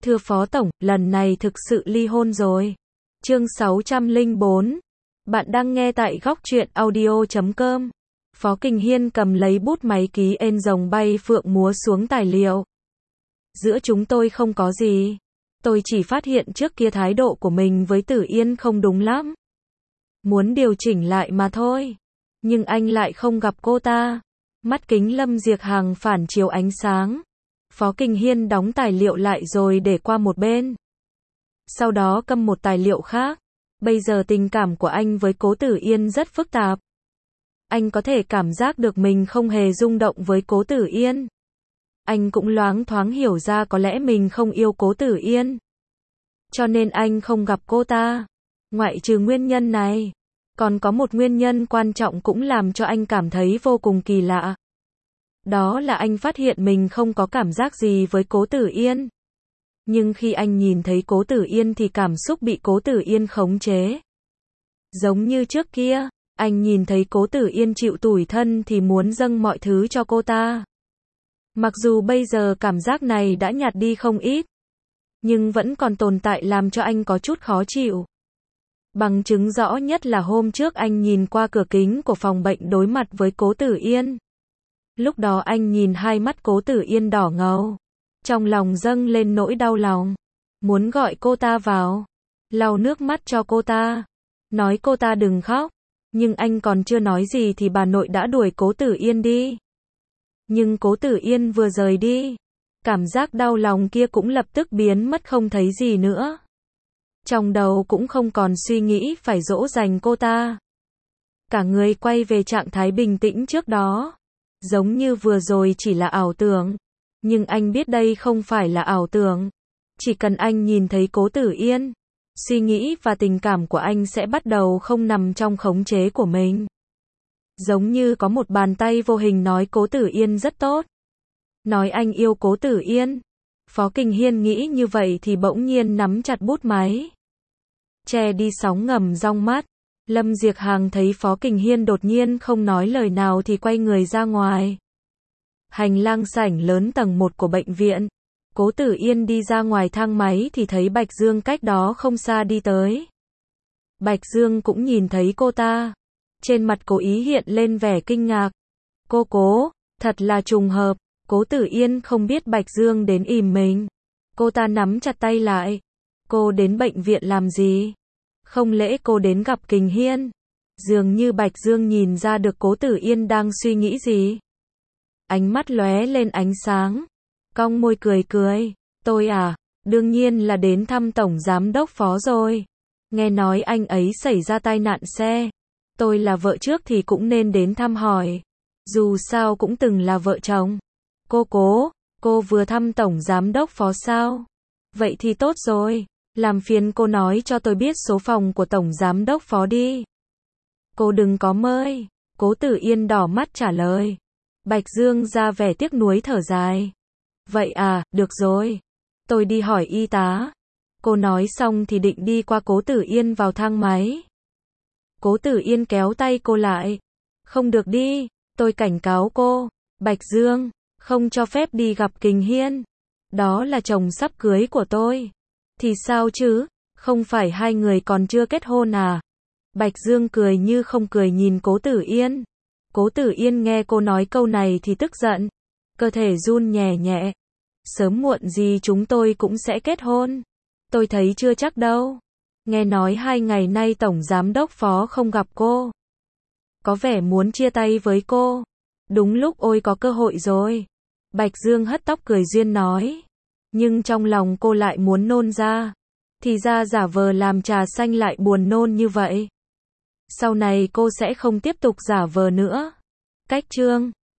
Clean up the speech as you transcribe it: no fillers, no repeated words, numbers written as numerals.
Thưa Phó Tổng, lần này thực sự ly hôn rồi. Chương 604. Bạn đang nghe tại góc truyện audio.com. Phó Kình Hiên cầm lấy bút máy ký ên rồng bay phượng múa xuống tài liệu. Giữa chúng tôi không có gì. Tôi chỉ phát hiện trước kia thái độ của mình với Tử Yên không đúng lắm. Muốn điều chỉnh lại mà thôi. Nhưng anh lại không gặp cô ta. Mắt kính Lâm Diệc Hằng phản chiếu ánh sáng. Phó Kình Hiên đóng tài liệu lại rồi để qua một bên. Sau đó cầm một tài liệu khác. Bây giờ tình cảm của anh với Cố Tử Yên rất phức tạp. Anh có thể cảm giác được mình không hề rung động với Cố Tử Yên. Anh cũng loáng thoáng hiểu ra có lẽ mình không yêu Cố Tử Yên. Cho nên anh không gặp cô ta. Ngoại trừ nguyên nhân này, còn có một nguyên nhân quan trọng cũng làm cho anh cảm thấy vô cùng kỳ lạ. Đó là anh phát hiện mình không có cảm giác gì với Cố Tử Yên. Nhưng khi anh nhìn thấy Cố Tử Yên thì cảm xúc bị Cố Tử Yên khống chế. Giống như trước kia, anh nhìn thấy Cố Tử Yên chịu tủi thân thì muốn dâng mọi thứ cho cô ta. Mặc dù bây giờ cảm giác này đã nhạt đi không ít, nhưng vẫn còn tồn tại làm cho anh có chút khó chịu. Bằng chứng rõ nhất là hôm trước anh nhìn qua cửa kính của phòng bệnh đối mặt với Cố Tử Yên. Lúc đó anh nhìn hai mắt Cố Tử Yên đỏ ngầu. Trong lòng dâng lên nỗi đau lòng. Muốn gọi cô ta vào. Lau nước mắt cho cô ta. Nói cô ta đừng khóc. Nhưng anh còn chưa nói gì thì bà nội đã đuổi Cố Tử Yên đi. Nhưng Cố Tử Yên vừa rời đi, cảm giác đau lòng kia cũng lập tức biến mất không thấy gì nữa. Trong đầu cũng không còn suy nghĩ phải dỗ dành cô ta. Cả người quay về trạng thái bình tĩnh trước đó. Giống như vừa rồi chỉ là ảo tưởng. Nhưng anh biết đây không phải là ảo tưởng. Chỉ cần anh nhìn thấy Cố Tử Yên, suy nghĩ và tình cảm của anh sẽ bắt đầu không nằm trong khống chế của mình. Giống như có một bàn tay vô hình nói Cố Tử Yên rất tốt. Nói anh yêu Cố Tử Yên. Phó Kình Hiên nghĩ như vậy thì bỗng nhiên nắm chặt bút máy. Che đi sóng ngầm trong mắt. Lâm Diệc Hằng thấy Phó Kình Hiên đột nhiên không nói lời nào thì quay người ra ngoài. Hành lang sảnh lớn tầng 1 của bệnh viện. Cố Tử Yên đi ra ngoài thang máy thì thấy Bạch Dương cách đó không xa đi tới. Bạch Dương cũng nhìn thấy cô ta. Trên mặt Cố Ý hiện lên vẻ kinh ngạc. Cố, thật là trùng hợp. Cố Tử Yên không biết Bạch Dương đến ìm mình. Cô ta nắm chặt tay lại. Cô đến bệnh viện làm gì? Không lẽ cô đến gặp Kình Hiên? Dường như Bạch Dương nhìn ra được Cố Tử Yên đang suy nghĩ gì. Ánh mắt lóe lên ánh sáng. Cong môi cười. Tôi à, đương nhiên là đến thăm Tổng Giám đốc Phó rồi. Nghe nói anh ấy xảy ra tai nạn xe. Tôi là vợ trước thì cũng nên đến thăm hỏi. Dù sao cũng từng là vợ chồng. Cô vừa thăm Tổng Giám đốc Phó sao? Vậy thì tốt rồi. Làm phiền cô nói cho tôi biết số phòng của Tổng Giám đốc Phó đi. Cô đừng có mời. Cố Tử Yên đỏ mắt trả lời. Bạch Dương ra vẻ tiếc nuối thở dài. Vậy à, được rồi. Tôi đi hỏi y tá. Cô nói xong thì định đi qua Cố Tử Yên vào thang máy. Cố Tử Yên kéo tay cô lại. Không được đi, tôi cảnh cáo cô. Bạch Dương, không cho phép đi gặp Kình Hiên. Đó là chồng sắp cưới của tôi. Thì sao chứ, không phải hai người còn chưa kết hôn à? Bạch Dương cười như không cười nhìn Cố Tử Yên. Cố Tử Yên nghe cô nói câu này thì tức giận. Cơ thể run nhẹ nhẹ. Sớm muộn gì chúng tôi cũng sẽ kết hôn. Tôi thấy chưa chắc đâu. Nghe nói 2 ngày nay Tổng Giám đốc Phó không gặp cô. Có vẻ muốn chia tay với cô. Đúng lúc ôi có cơ hội rồi. Bạch Dương hất tóc cười duyên nói. Nhưng trong lòng cô lại muốn nôn ra. Thì ra giả vờ làm trà xanh lại buồn nôn như vậy. Sau này cô sẽ không tiếp tục giả vờ nữa. Cách chương